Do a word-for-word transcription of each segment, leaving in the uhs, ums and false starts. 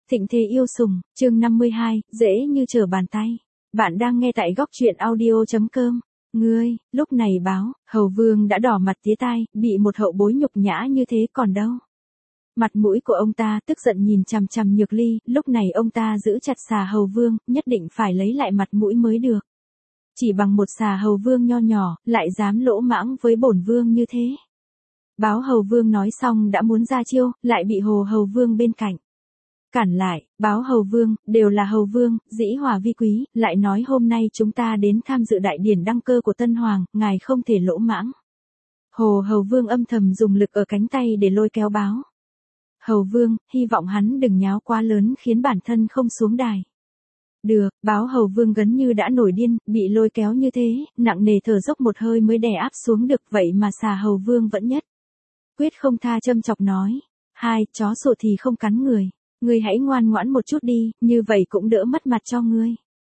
Thịnh thế yêu sủng, chương năm mươi hai, dễ như trở bàn tay. Bạn đang nghe tại góc truyện audio chấm com. Ngươi, lúc này báo, Hầu Vương đã đỏ mặt tía tai, bị một hậu bối nhục nhã như thế còn đâu. Mặt mũi của ông ta tức giận nhìn chằm chằm Nhược Ly, lúc này ông ta giữ chặt xà Hầu Vương, nhất định phải lấy lại mặt mũi mới được. Chỉ bằng một xà Hầu Vương nho nhỏ, lại dám lỗ mãng với bổn Vương như thế. Báo Hầu Vương nói xong đã muốn ra chiêu, lại bị Hồ Hầu Vương bên cạnh cản lại. Báo Hầu Vương, đều là Hầu Vương, dĩ hòa vi quý, lại nói hôm nay chúng ta đến tham dự đại điển đăng cơ của Tân Hoàng, ngài không thể lỗ mãng. Hồ Hầu Vương âm thầm dùng lực ở cánh tay để lôi kéo báo Hầu Vương, hy vọng hắn đừng nháo quá lớn khiến bản thân không xuống đài. Được, báo Hầu Vương gần như đã nổi điên, bị lôi kéo như thế, nặng nề thở dốc một hơi mới đè áp xuống được, vậy mà xà Hầu Vương vẫn nhất quyết không tha, châm chọc nói: hai, chó sủa thì không cắn người. Ngươi hãy ngoan ngoãn một chút đi, như vậy cũng đỡ mất mặt cho ngươi.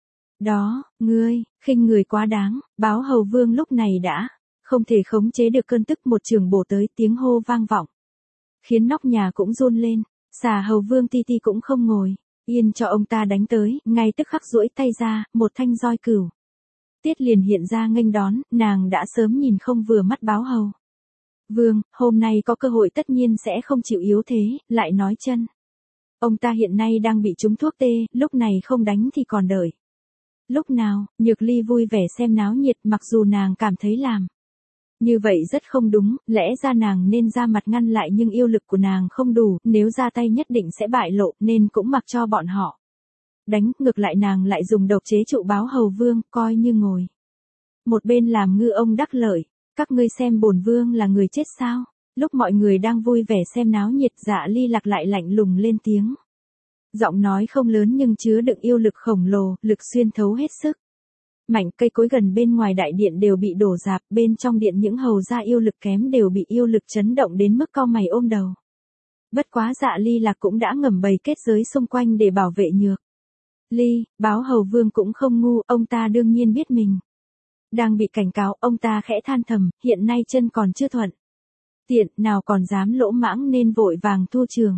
Đó, ngươi, khinh người quá đáng. Báo Hầu Vương lúc này đã không thể khống chế được cơn tức, một trường bổ tới, tiếng hô vang vọng, khiến nóc nhà cũng run lên. Xà Hầu Vương ti ti cũng không ngồi yên cho ông ta đánh tới, ngay tức khắc duỗi tay ra, một thanh roi cửu tiết liền hiện ra nghênh đón. Nàng đã sớm nhìn không vừa mắt báo Hầu Vương, hôm nay có cơ hội tất nhiên sẽ không chịu yếu thế, lại nói chân ông ta hiện nay đang bị trúng thuốc tê, lúc này không đánh thì còn đợi lúc nào. Nhược Ly vui vẻ xem náo nhiệt, mặc dù nàng cảm thấy làm như vậy rất không đúng, lẽ ra nàng nên ra mặt ngăn lại, nhưng yêu lực của nàng không đủ, nếu ra tay nhất định sẽ bại lộ, nên cũng mặc cho bọn họ đánh. Ngược lại nàng lại dùng độc chế trụ báo Hầu Vương, coi như ngồi một bên làm ngư ông đắc lợi. Các ngươi xem bổn Vương là người chết sao? Lúc mọi người đang vui vẻ xem náo nhiệt, Dạ Ly Lạc lại lạnh lùng lên tiếng. Giọng nói không lớn nhưng chứa đựng yêu lực khổng lồ, lực xuyên thấu hết sức. Mảnh cây cối gần bên ngoài đại điện đều bị đổ rạp, bên trong điện những hầu gia yêu lực kém đều bị yêu lực chấn động đến mức cau mày ôm đầu. Bất quá Dạ Ly Lạc cũng đã ngầm bày kết giới xung quanh để bảo vệ Nhược Ly. Báo Hầu Vương cũng không ngu, ông ta đương nhiên biết mình đang bị cảnh cáo, ông ta khẽ than thầm, hiện nay chân còn chưa thuận tiện, nào còn dám lỗ mãng nên vội vàng thu trường.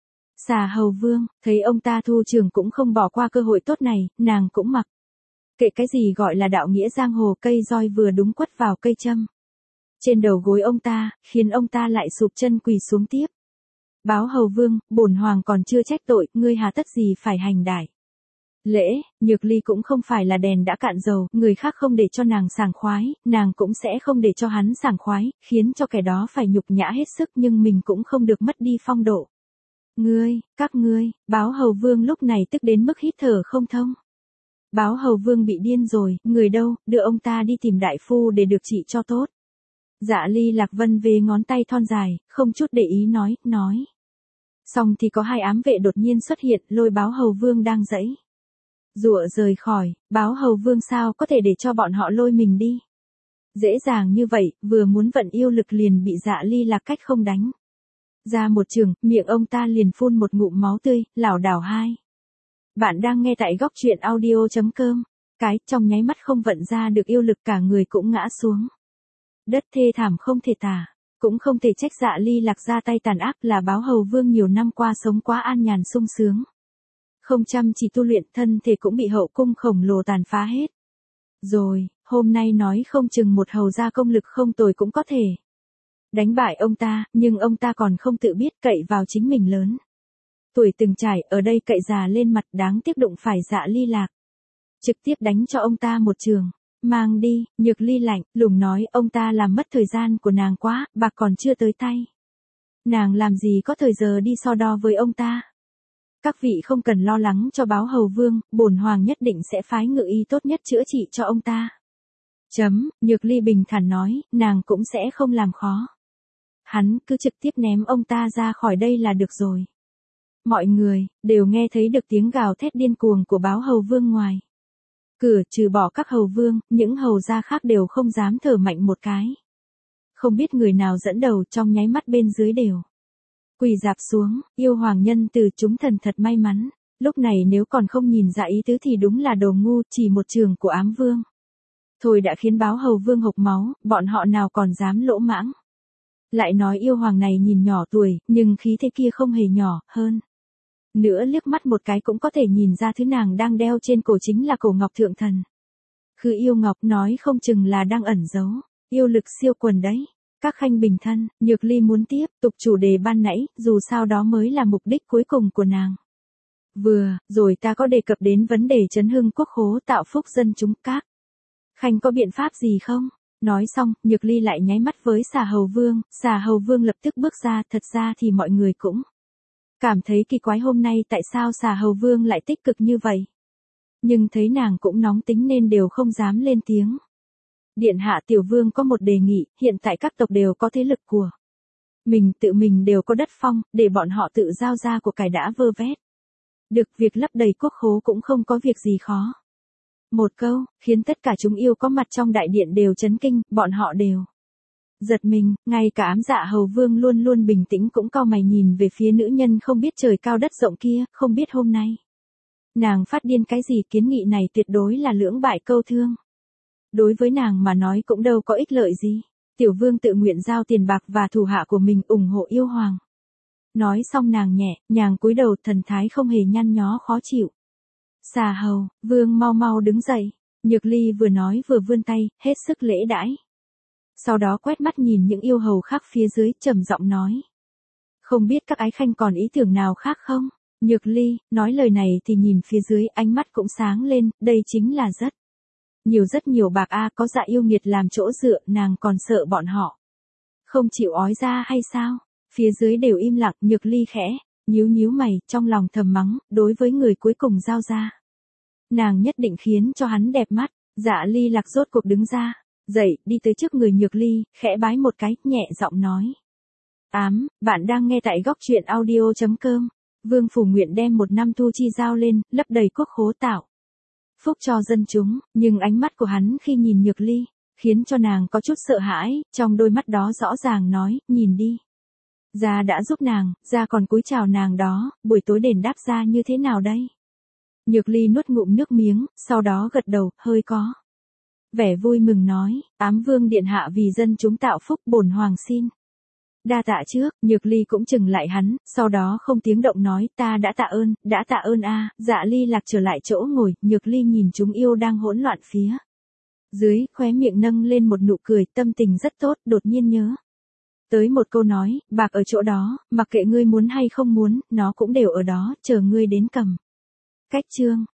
Xà Hầu Vương, thấy ông ta thu trường cũng không bỏ qua cơ hội tốt này, nàng cũng mặc kệ cái gì gọi là đạo nghĩa giang hồ, cây roi vừa đúng quất vào cây châm trên đầu gối ông ta, khiến ông ta lại sụp chân quỳ xuống tiếp. Báo Hầu Vương, bổn hoàng còn chưa trách tội, ngươi hà tất gì phải hành đại lễ. Nhược Ly cũng không phải là đèn đã cạn dầu, người khác không để cho nàng sảng khoái, nàng cũng sẽ không để cho hắn sảng khoái, khiến cho kẻ đó phải nhục nhã hết sức, nhưng mình cũng không được mất đi phong độ. Ngươi, các ngươi, báo Hầu Vương lúc này tức đến mức hít thở không thông. Báo Hầu Vương bị điên rồi, người đâu, đưa ông ta đi tìm đại phu để được trị cho tốt. Dạ Ly Lạc vân về ngón tay thon dài, không chút để ý nói, nói. Xong thì có hai ám vệ đột nhiên xuất hiện, lôi báo Hầu Vương đang dãy dụa rời khỏi. Báo Hầu Vương sao có thể để cho bọn họ lôi mình đi dễ dàng như vậy, vừa muốn vận yêu lực liền bị Dạ Ly Lạc cách không đánh ra một trường, miệng ông ta liền phun một ngụm máu tươi, lảo đảo hai. Bạn đang nghe tại góc truyện audio chấm com. Cái, trong nháy mắt không vận ra được yêu lực, cả người cũng ngã xuống đất thê thảm không thể tả. Cũng không thể trách Dạ Ly Lạc ra tay tàn ác, là báo Hầu Vương nhiều năm qua sống quá an nhàn sung sướng, không chăm chỉ tu luyện, thân thể cũng bị hậu cung khổng lồ tàn phá hết rồi. Hôm nay nói không chừng một hầu gia công lực không tồi cũng có thể đánh bại ông ta, nhưng ông ta còn không tự biết, cậy vào chính mình lớn tuổi từng trải, ở đây cậy già lên mặt, đáng tiếc đụng phải Dạ Ly Lạc trực tiếp đánh cho ông ta một trường. Mang đi. Nhược Ly lạnh lùng nói, ông ta làm mất thời gian của nàng quá, bạc còn chưa tới tay, nàng làm gì có thời giờ đi so đo với ông ta. Các vị không cần lo lắng cho báo Hầu Vương, bổn hoàng nhất định sẽ phái ngự y tốt nhất chữa trị cho ông ta. Chấm. Nhược Ly bình thản nói, nàng cũng sẽ không làm khó hắn, cứ trực tiếp ném ông ta ra khỏi đây là được rồi. Mọi người đều nghe thấy được tiếng gào thét điên cuồng của báo Hầu Vương ngoài cửa, trừ bỏ các hầu vương, những hầu gia khác đều không dám thở mạnh một cái. Không biết người nào dẫn đầu, trong nháy mắt bên dưới đều quỳ rạp xuống. Yêu hoàng nhân từ, chúng thần thật may mắn. Lúc này nếu còn không nhìn ra ý tứ thì đúng là đồ ngu, chỉ một trường của ám vương thôi đã khiến báo Hầu Vương hộc máu, bọn họ nào còn dám lỗ mãng. Lại nói yêu hoàng này nhìn nhỏ tuổi, nhưng khí thế kia không hề nhỏ hơn Nữa liếc mắt một cái cũng có thể nhìn ra thứ nàng đang đeo trên cổ chính là cổ ngọc thượng thần. Khứ yêu ngọc nói không chừng là đang ẩn giấu, yêu lực siêu quần đấy. Các khanh bình thân, Nhược Ly muốn tiếp tục chủ đề ban nãy, dù sao đó mới là mục đích cuối cùng của nàng. Vừa, rồi ta có đề cập đến vấn đề chấn hưng quốc khố tạo phúc dân chúng các. Khanh có biện pháp gì không? Nói xong, Nhược Ly lại nháy mắt với Xà Hầu Vương, Xà Hầu Vương lập tức bước ra, thật ra thì mọi người cũng cảm thấy kỳ quái hôm nay tại sao Xà Hầu Vương lại tích cực như vậy. Nhưng thấy nàng cũng nóng tính nên đều không dám lên tiếng. Điện hạ tiểu vương có một đề nghị, hiện tại các tộc đều có thế lực của mình, tự mình đều có đất phong, để bọn họ tự giao ra của cải đã vơ vét. Được, việc lấp đầy quốc khố cũng không có việc gì khó. Một câu, khiến tất cả chúng yêu có mặt trong đại điện đều chấn kinh, bọn họ đều giật mình, ngay cả ám dạ hầu vương luôn luôn bình tĩnh cũng cau mày nhìn về phía nữ nhân không biết trời cao đất rộng kia, không biết hôm nay nàng phát điên cái gì. Kiến nghị này tuyệt đối là lưỡng bại câu thương. Đối với nàng mà nói cũng đâu có ích lợi gì. Tiểu vương tự nguyện giao tiền bạc và thủ hạ của mình ủng hộ yêu hoàng. Nói xong nàng nhẹ, nhàng cúi đầu, thần thái không hề nhăn nhó khó chịu. Xà Hầu, vương mau mau đứng dậy. Nhược Ly vừa nói vừa vươn tay, hết sức lễ đãi. Sau đó quét mắt nhìn những yêu hầu khác phía dưới, trầm giọng nói. Không biết các ái khanh còn ý tưởng nào khác không? Nhược Ly, nói lời này thì nhìn phía dưới, ánh mắt cũng sáng lên, đây chính là rất nhiều rất nhiều bạc a. Có Dạ yêu nghiệt làm chỗ dựa, nàng còn sợ bọn họ không chịu ói ra hay sao? Phía dưới đều im lặng. Nhược Ly khẽ nhíu nhíu mày, trong lòng thầm mắng, đối với người cuối cùng giao ra, nàng nhất định khiến cho hắn đẹp mắt. Dạ Ly Lạc rốt cuộc đứng ra, dậy, đi tới trước người Nhược Ly, khẽ bái một cái, nhẹ giọng nói. Ám, bạn đang nghe tại góc truyện audio chấm com. Vương phủ nguyện đem một năm thu chi giao lên, lấp đầy quốc khố tạo phúc cho dân chúng, nhưng ánh mắt của hắn khi nhìn Nhược Ly, khiến cho nàng có chút sợ hãi, trong đôi mắt đó rõ ràng nói, nhìn đi. Gia đã giúp nàng, Gia còn cúi chào nàng đó, buổi tối đền đáp Gia như thế nào đây? Nhược Ly nuốt ngụm nước miếng, sau đó gật đầu, hơi có vẻ vui mừng nói, Ám Vương điện hạ vì dân chúng tạo phúc, bổn hoàng xin đa tạ trước. Nhược Ly cũng chừng lại hắn, sau đó không tiếng động nói, ta đã tạ ơn, đã tạ ơn a. Dạ Ly Lạc trở lại chỗ ngồi, Nhược Ly nhìn chúng yêu đang hỗn loạn phía dưới, khóe miệng nâng lên một nụ cười, tâm tình rất tốt, đột nhiên nhớ tới một câu nói, bạc ở chỗ đó, mặc kệ ngươi muốn hay không muốn, nó cũng đều ở đó, chờ ngươi đến cầm. Cách chương